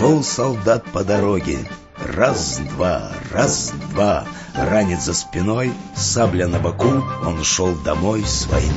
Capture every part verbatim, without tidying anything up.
Шел солдат по дороге. Раз-два, раз-два, ранец за спиной, сабля на боку, он шел домой с войны.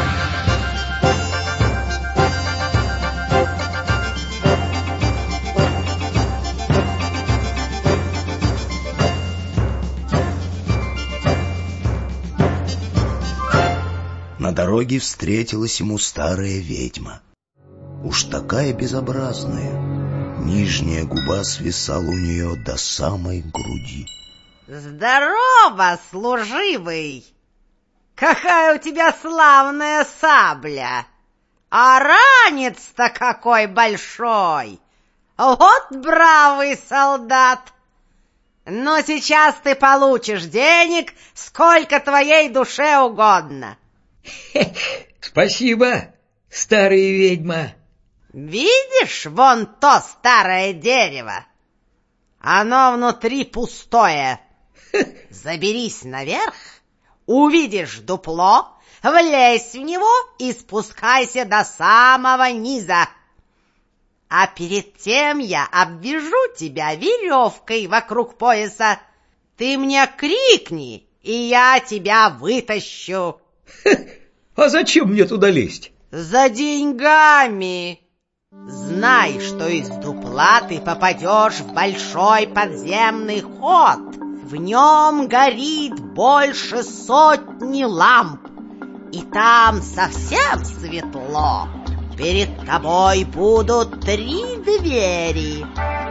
На дороге встретилась ему старая ведьма. Уж такая безобразная. Нижняя губа свисала у нее до самой груди. Здорово, служивый! Какая у тебя славная сабля! А ранец-то какой большой! Вот бравый солдат! Но сейчас ты получишь денег, сколько твоей душе угодно. Спасибо, старая ведьма. Видишь вон то старое дерево? Оно внутри пустое. Заберись наверх, увидишь дупло, влезь в него и спускайся до самого низа. А перед тем я обвяжу тебя веревкой вокруг пояса. Ты мне крикни, и я тебя вытащу. А зачем мне туда лезть? За деньгами. Знай, что из дупла ты попадешь в большой подземный ход. В нем горит больше сотни ламп. И там совсем светло. Перед тобой будут три двери.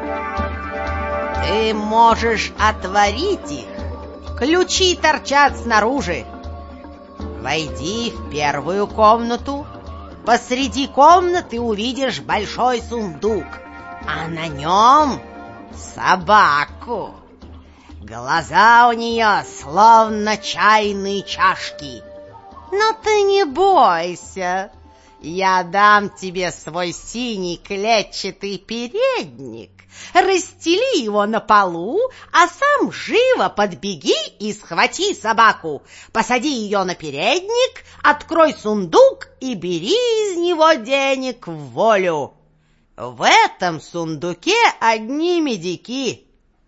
Ты можешь отворить их. Ключи торчат снаружи. Войди в первую комнату. Посреди комнаты увидишь большой сундук, а на нем собаку. Глаза у нее словно чайные чашки. Но ты не бойся, я дам тебе свой синий клетчатый передник. Расстели его на полу, а сам живо подбеги и схвати собаку. Посади ее на передник, открой сундук и бери из него денег в волю. В этом сундуке одни медики.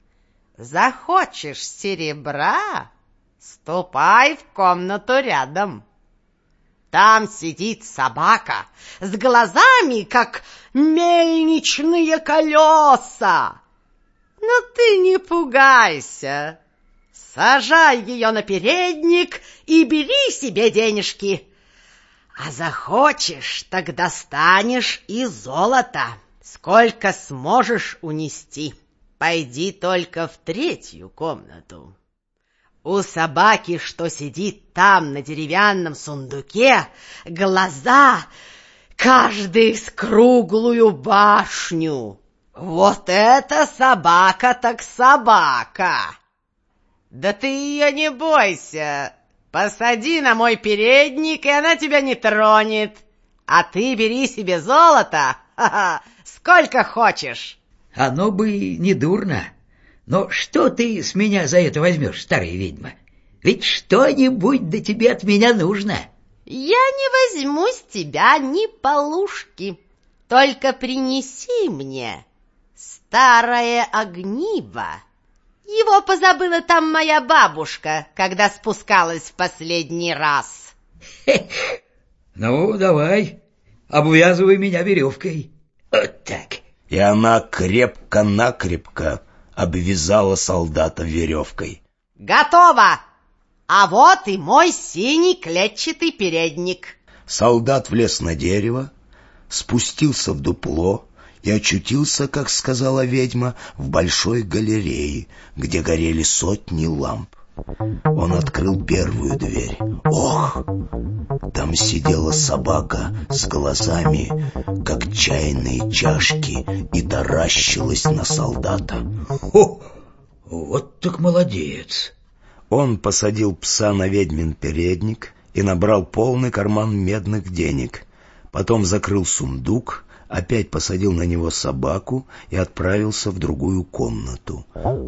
Захочешь серебра, ступай в комнату рядом. Там сидит собака с глазами, как мельничные колеса. Но ты не пугайся. Сажай ее на передник и бери себе денежки. А захочешь, так достанешь и золото, сколько сможешь унести. Пойди только в третью комнату. У собаки, что сидит там на деревянном сундуке, глаза каждый с круглую башню. Вот это собака так собака! Да ты ее не бойся. Посади на мой передник, и она тебя не тронет. А ты бери себе золото, ха-ха, сколько хочешь. Оно бы не дурно. Но что ты с меня за это возьмешь, старая ведьма? Ведь что-нибудь до тебе от меня нужно. Я не возьму с тебя ни полушки. Только принеси мне старое огниво. Его позабыла там моя бабушка, когда спускалась в последний раз. Ну, давай, обвязывай меня веревкой. Вот так. И она крепко-накрепко обвязала солдата веревкой. Готово! А вот и мой синий клетчатый передник. Солдат влез на дерево, спустился в дупло и очутился, как сказала ведьма, в большой галерее, где горели сотни ламп. Он открыл первую дверь. Ох! Там сидела собака с глазами, как чайные чашки, и таращилась на солдата. О, вот так молодец! Он посадил пса на ведьмин передник и набрал полный карман медных денег. Потом закрыл сундук, опять посадил на него собаку и отправился в другую комнату.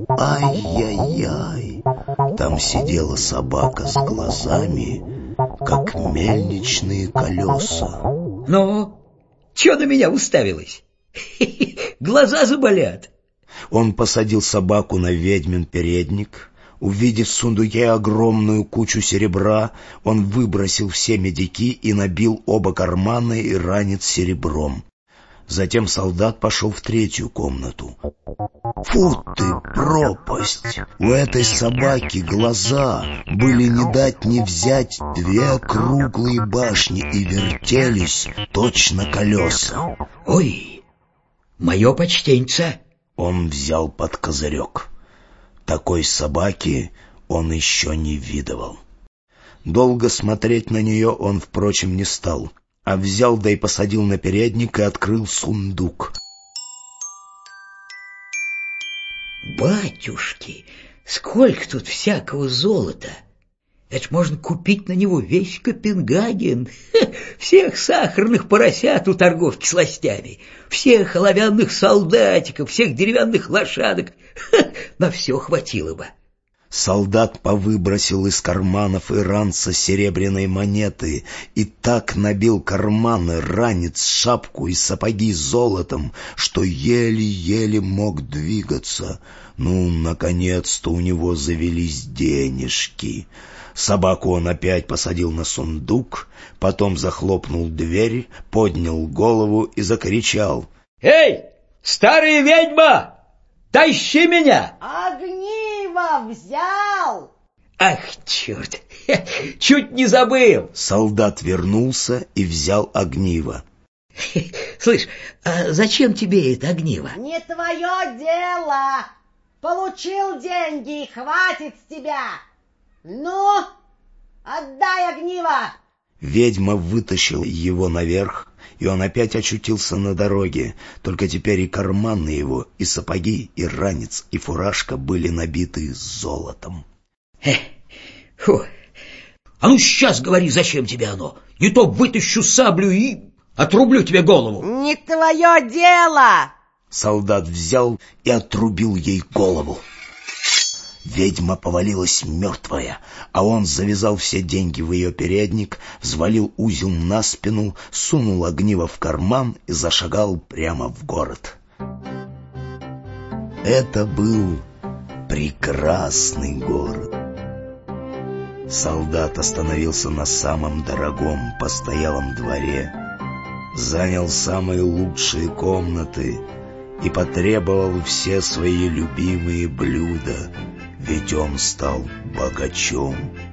Ай-яй-яй! Там сидела собака с глазами, как мельничные колеса. Ну, чё на меня уставилась? Глаза заболят. Он посадил собаку на ведьмин передник. Увидев в сундуке огромную кучу серебра, он выбросил все медики и набил оба кармана и ранец серебром. Затем солдат пошел в третью комнату. Фу ты, пропасть! У этой собаки глаза были не дать не взять две круглые башни и вертелись точно колеса. Ой, мое почтеньце! Он взял под козырек. Такой собаки он еще не видывал. Долго смотреть на нее он, впрочем, не стал, а взял да и посадил на передник и открыл сундук. Батюшки, сколько тут всякого золота! Это ж можно купить на него весь Копенгаген, Ха, всех сахарных поросят у торговки сластями, всех оловянных солдатиков, всех деревянных лошадок. Ха, на все хватило бы. Солдат повыбросил из карманов и ранца серебряные монеты и так набил карманы, ранец, шапку и сапоги золотом, что еле-еле мог двигаться. Ну, наконец-то у него завелись денежки. Собаку он опять посадил на сундук, потом захлопнул дверь, поднял голову и закричал: «Эй, старая ведьма, тащи меня!» Огниво взял! Ах, черт, чуть не забыл. Солдат вернулся и взял огниво. Слышь, а зачем тебе это огниво? Не твое дело! Получил деньги и хватит с тебя! Ну, отдай огниво! Ведьма вытащила его наверх, и он опять очутился на дороге, только теперь и карманы его, и сапоги, и ранец, и фуражка были набиты золотом. Фу. А ну сейчас говори, зачем тебе оно? Не то вытащу саблю и отрублю тебе голову. Не твое дело! Солдат взял и отрубил ей голову. Ведьма повалилась мертвая, а он завязал все деньги в ее передник, взвалил узел на спину, сунул огниво в карман и зашагал прямо в город. Это был прекрасный город. Солдат остановился на самом дорогом постоялом дворе, занял самые лучшие комнаты и потребовал все свои любимые блюда, ведь он стал богачом.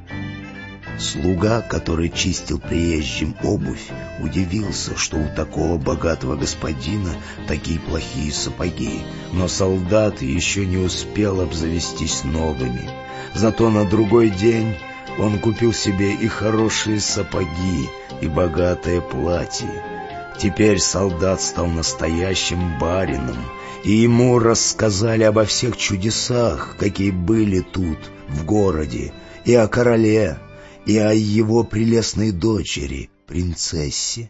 Слуга, который чистил приезжим обувь, удивился, что у такого богатого господина такие плохие сапоги. Но солдат еще не успел обзавестись новыми. Зато на другой день он купил себе и хорошие сапоги, и богатое платье. Теперь солдат стал настоящим барином, и ему рассказали обо всех чудесах, какие были тут, в городе, и о короле, и о его прелестной дочери, принцессе.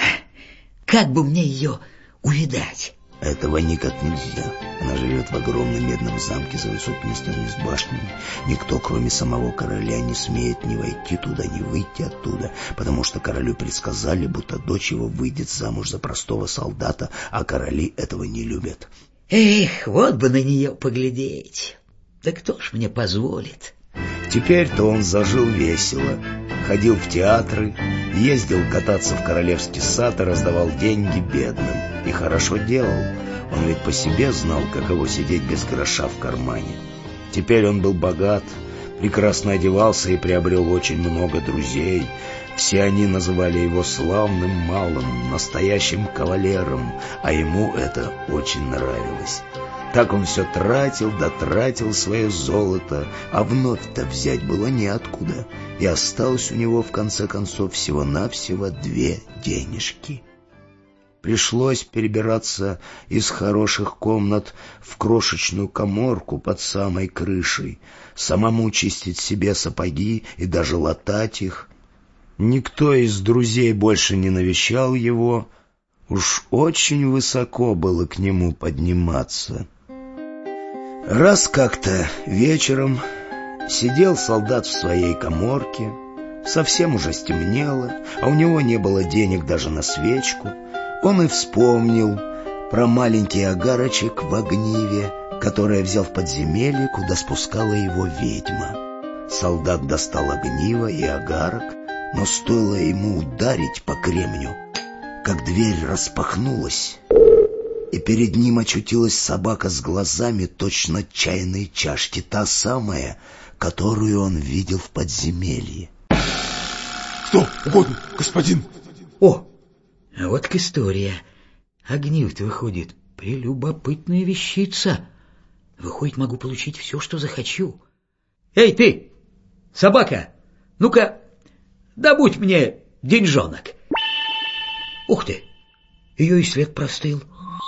Как бы мне ее увидать? Этого никак нельзя. Она живет в огромном медном замке за высокими стенами с башнями. Никто, кроме самого короля, не смеет ни войти туда, ни выйти оттуда, потому что королю предсказали, будто дочь его выйдет замуж за простого солдата, а короли этого не любят. Эх, вот бы на нее поглядеть. Да кто ж мне позволит? Теперь-то он зажил весело, ходил в театры, ездил кататься в королевский сад и раздавал деньги бедным. И хорошо делал. Он ведь по себе знал, каково сидеть без гроша в кармане. Теперь он был богат, прекрасно одевался и приобрел очень много друзей. Все они называли его славным малым, настоящим кавалером, а ему это очень нравилось. Так он все тратил да тратил свое золото, а вновь-то взять было неоткуда, и осталось у него в конце концов всего-навсего две денежки. Пришлось перебираться из хороших комнат в крошечную каморку под самой крышей, самому чистить себе сапоги и даже латать их. Никто из друзей больше не навещал его, уж очень высоко было к нему подниматься. Раз как-то вечером сидел солдат в своей каморке, совсем уже стемнело, а у него не было денег даже на свечку. Он и вспомнил, про маленький огарочек в огниве, которое взял в подземелье, куда спускала его ведьма. Солдат достал огниво и огарок, но стоило ему ударить по кремню, как дверь распахнулась, и перед ним очутилась собака с глазами точно чайной чашки, та самая, которую он видел в подземелье. Что угодно, господин. О, а вот к история. Огниво-то выходит прелюбопытная вещица. Выходит, могу получить все, что захочу. Эй, ты, собака, ну-ка, добудь мне деньжонок. Ух ты, ее и след простыл.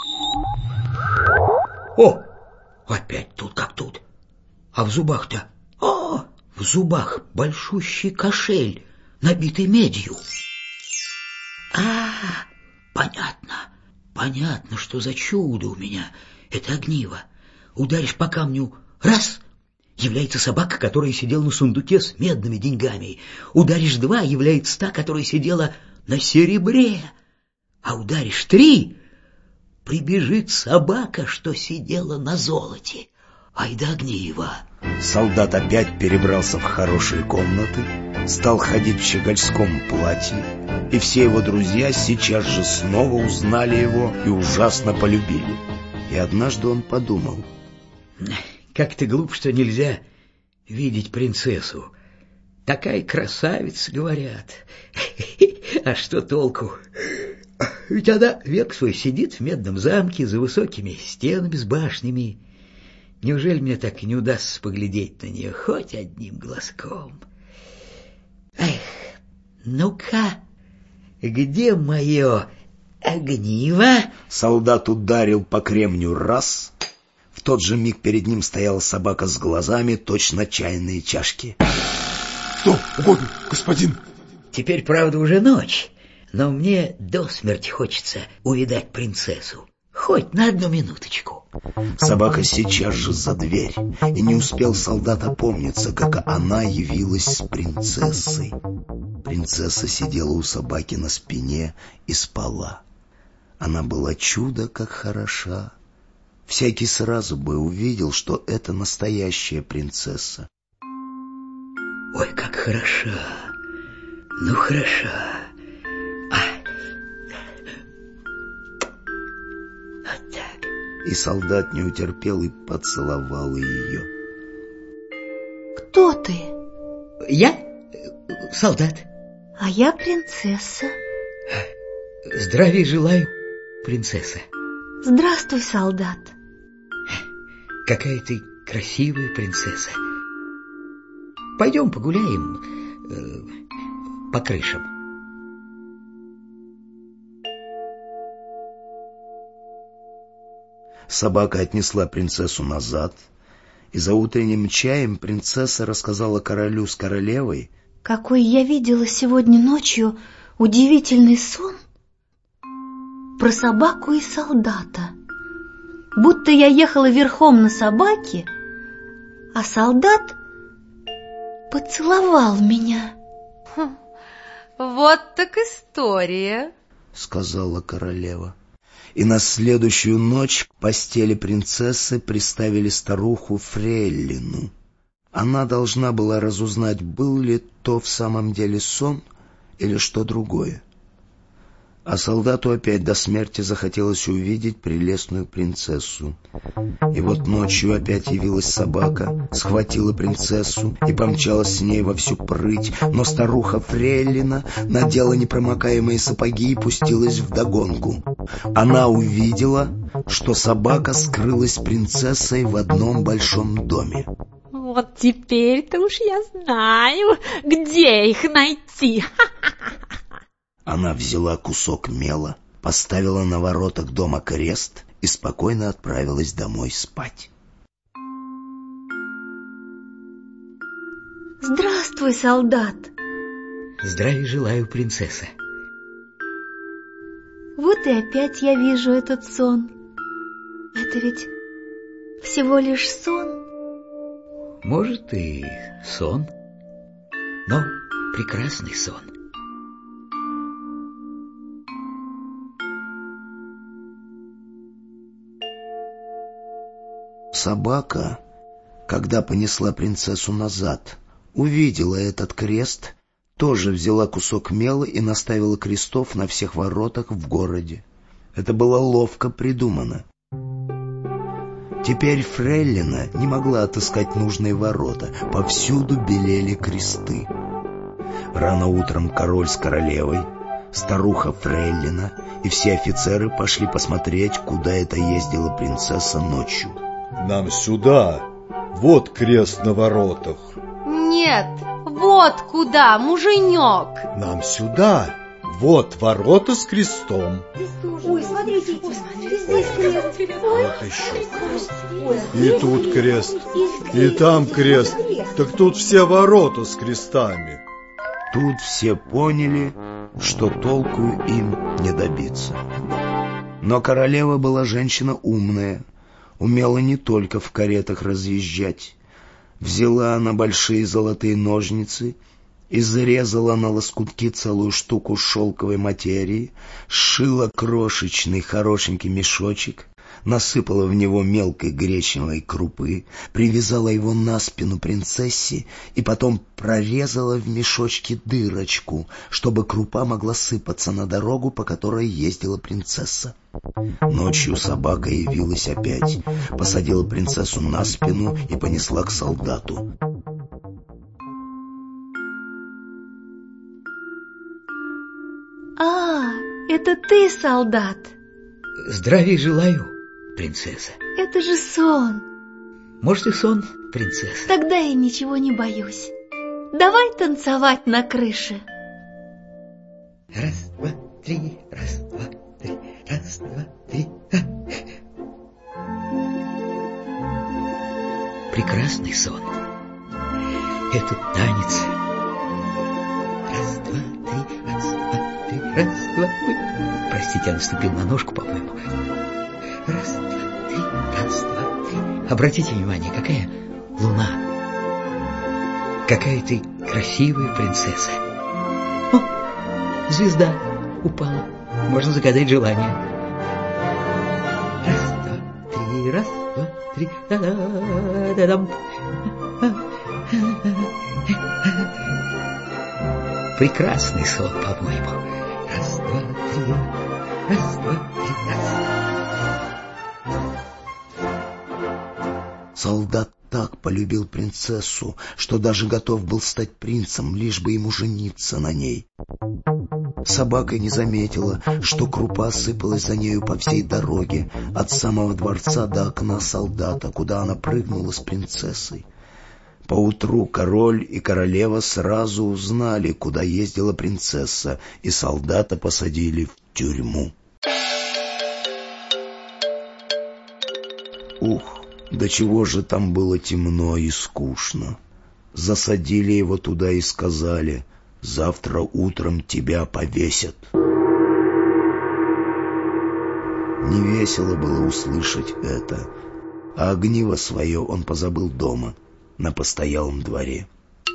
О, опять тут как тут. А в зубах-то... О, в зубах большущий кошель, набитый медью. А, понятно, понятно, что за чудо у меня. Это огниво. Ударишь по камню раз, является собака, которая сидела на сундуке с медными деньгами. Ударишь два, является та, которая сидела на серебре. А ударишь три, прибежит собака, что сидела на золоте. Ай да огниво. Солдат опять перебрался в хорошие комнаты, стал ходить в щегольском платье, и все его друзья сейчас же снова узнали его и ужасно полюбили. И однажды он подумал: как-то глупо, что нельзя видеть принцессу. Такая красавица, говорят. А что толку? Ведь она век свой сидит в медном замке за высокими стенами с башнями. Неужели мне так и не удастся поглядеть на нее хоть одним глазком? Эх, ну-ка, где мое огниво? Солдат ударил по кремню раз. В тот же миг перед ним стояла собака с глазами, точно чайные чашки. Что угодно, господин. Теперь, правда, уже ночь, но мне до смерти хочется увидать принцессу. Хоть на одну минуточку. Собака сейчас же за дверь, и не успел солдат опомниться, как она явилась с принцессой. Принцесса сидела у собаки на спине и спала. Она была чудо как хороша. Всякий сразу бы увидел, что это настоящая принцесса. Ой, как хороша! Ну, хороша! И солдат не утерпел и поцеловал ее. Кто ты? Я солдат. А я принцесса. Здравия желаю, принцесса. Здравствуй, солдат. Какая ты красивая принцесса. Пойдем погуляем э, по крышам. Собака отнесла принцессу назад, и за утренним чаем принцесса рассказала королю с королевой, какой я видела сегодня ночью удивительный сон про собаку и солдата. Будто я ехала верхом на собаке, а солдат поцеловал меня. Хм, вот так история, сказала королева. И на следующую ночь к постели принцессы приставили старуху Фрейлину. Она должна была разузнать, был ли то в самом деле сон или что другое. А солдату опять до смерти захотелось увидеть прелестную принцессу. И вот ночью опять явилась собака, схватила принцессу и помчалась с ней во всю прыть, но старуха Фрейлина надела непромокаемые сапоги и пустилась вдогонку. Она увидела, что собака скрылась с принцессой в одном большом доме. Вот теперь-то уж я знаю, где их найти. Она взяла кусок мела, поставила на воротах дома крест и спокойно отправилась домой спать. Здравствуй, солдат. Здравия желаю, принцесса. Вот и опять я вижу этот сон. Это ведь всего лишь сон. Может, и сон, но прекрасный сон. собака, когда понесла принцессу назад, увидела этот крест, тоже взяла кусок мела и наставила крестов на всех воротах в городе. Это было ловко придумано. Теперь фрейлина не могла отыскать нужные ворота, повсюду белели кресты. Рано утром король с королевой, старуха фрейлина и все офицеры пошли посмотреть, куда это ездила принцесса ночью. Нам сюда, вот крест на воротах. Нет, вот куда, муженек. Нам сюда, вот ворота с крестом. Ой, смотрите, здесь крест. Вот еще крест. И тут крест, и там крест. Так тут все ворота с крестами. Тут все поняли, что толку им не добиться. Но королева была женщина умная, умела не только в каретах разъезжать. Взяла она большие золотые ножницы и зарезала на лоскутки целую штуку шелковой материи, сшила крошечный хорошенький мешочек, насыпала в него мелкой гречневой крупы, привязала его на спину принцессе и потом прорезала в мешочке дырочку, чтобы крупа могла сыпаться на дорогу, по которой ездила принцесса. Ночью собака явилась опять, посадила принцессу на спину и понесла к солдату. А, это ты, солдат? Здравия желаю, принцесса. Это же сон. Может, и сон, принцесса? Тогда я ничего не боюсь. Давай танцевать на крыше. Раз, два, три, раз, два, три, раз, два, три. Прекрасный сон. Этот танец. Раз, два, три, раз, два, три, раз, два, три. Простите, я наступил на ножку, по-моему. Раз, два, три, раз, два, три. Обратите внимание, какая луна. Какая ты красивая принцесса. О, звезда упала. Можно загадать желание. Раз, два, три, раз, два, три. Да-да-да-дам. Прекрасный сон, по-моему. Раз, два, три. Раз, два, три, раз. Солдат так полюбил принцессу, что даже готов был стать принцем, лишь бы ему жениться на ней. Собака не заметила, что крупа сыпалась за нею по всей дороге, от самого дворца до окна солдата, куда она прыгнула с принцессой. Поутру король и королева сразу узнали, куда ездила принцесса, и солдата посадили в тюрьму. Ух! До чего же там было темно и скучно. Засадили его туда и сказали: завтра утром тебя повесят. Невесело было услышать это, а огниво свое он позабыл дома, на постоялом дворе.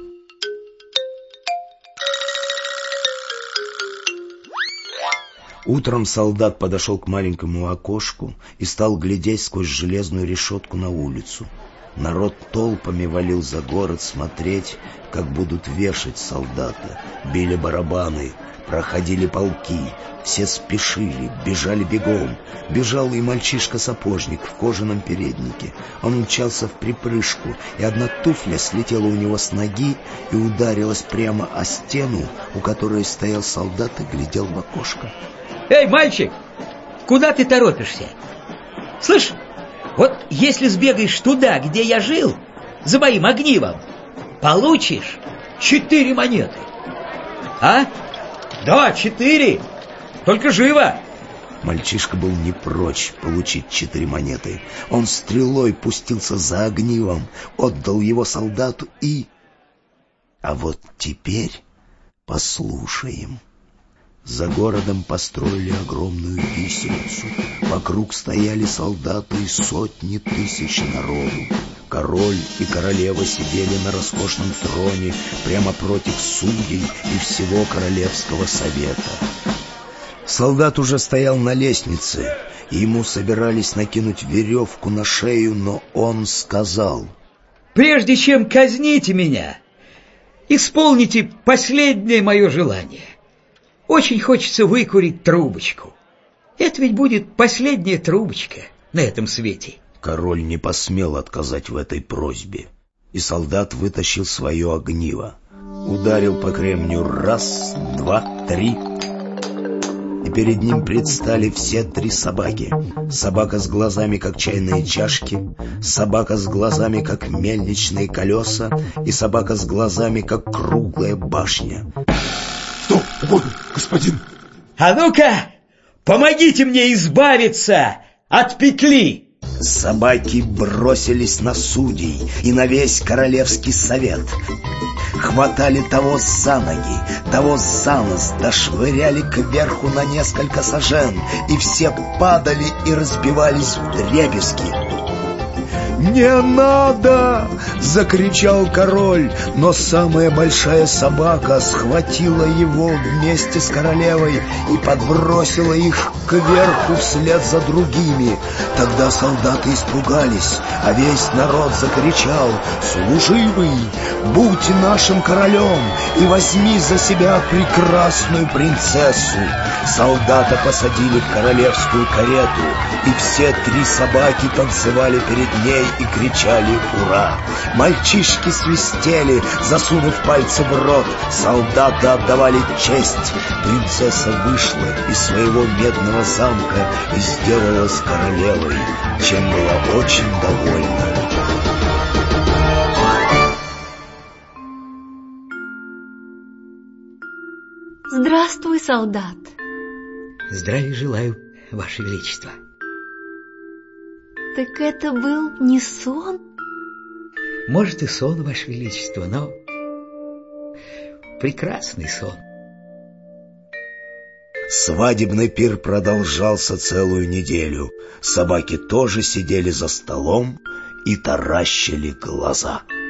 Утром солдат подошел к маленькому окошку и стал глядеть сквозь железную решетку на улицу. Народ толпами валил за город смотреть, как будут вешать солдата. Били барабаны, проходили полки, все спешили, бежали бегом. Бежал и мальчишка-сапожник в кожаном переднике. Он мчался в припрыжку, и одна туфля слетела у него с ноги и ударилась прямо о стену, у которой стоял солдат и глядел в окошко. Эй, мальчик, куда ты торопишься? Слышь, вот если сбегаешь туда, где я жил, за моим огнивом, получишь четыре монеты. А? Да, четыре. Только живо. Мальчишка был не прочь получить четыре монеты. Он стрелой пустился за огнивом, отдал его солдату и... А вот теперь послушаем. За городом построили огромную виселицу. Вокруг стояли солдаты и сотни тысяч народу. Король и королева сидели на роскошном троне прямо против судей и всего королевского совета. Солдат уже стоял на лестнице, и ему собирались накинуть веревку на шею, но он сказал: «Прежде чем казните меня, исполните последнее мое желание. Очень хочется выкурить трубочку. Это ведь будет последняя трубочка на этом свете». Король не посмел отказать в этой просьбе, и солдат вытащил свое огниво, ударил по кремню раз, два, три, и перед ним предстали все три собаки. Собака с глазами, как чайные чашки, собака с глазами, как мельничные колеса, и собака с глазами, как круглая башня. Что угодно, господин. А ну-ка, помогите мне избавиться от петли. Собаки бросились на судей и на весь королевский совет. Хватали того за ноги, того за нос, дошвыряли кверху на несколько сажен, и все падали и разбивались вдребезги. «Не надо!» — закричал король, но самая большая собака схватила его вместе с королевой и подбросила их кверху вслед за другими. Тогда солдаты испугались, а весь народ закричал: «Служивый, будь нашим королем и возьми за себя прекрасную принцессу!» Солдата посадили в королевскую карету, и все три собаки танцевали перед ней и кричали «Ура!». Мальчишки свистели, засунув пальцы в рот, солдаты отдавали честь. Принцесса вышла из своего медного замка и сделалась королевой, чем была очень довольна. Здравствуй, солдат. Здравия желаю, Ваше Величество. Так это был не сон? Может, и сон, Ваше Величество, но прекрасный сон. Свадебный пир продолжался целую неделю. Собаки тоже сидели за столом и таращили глаза.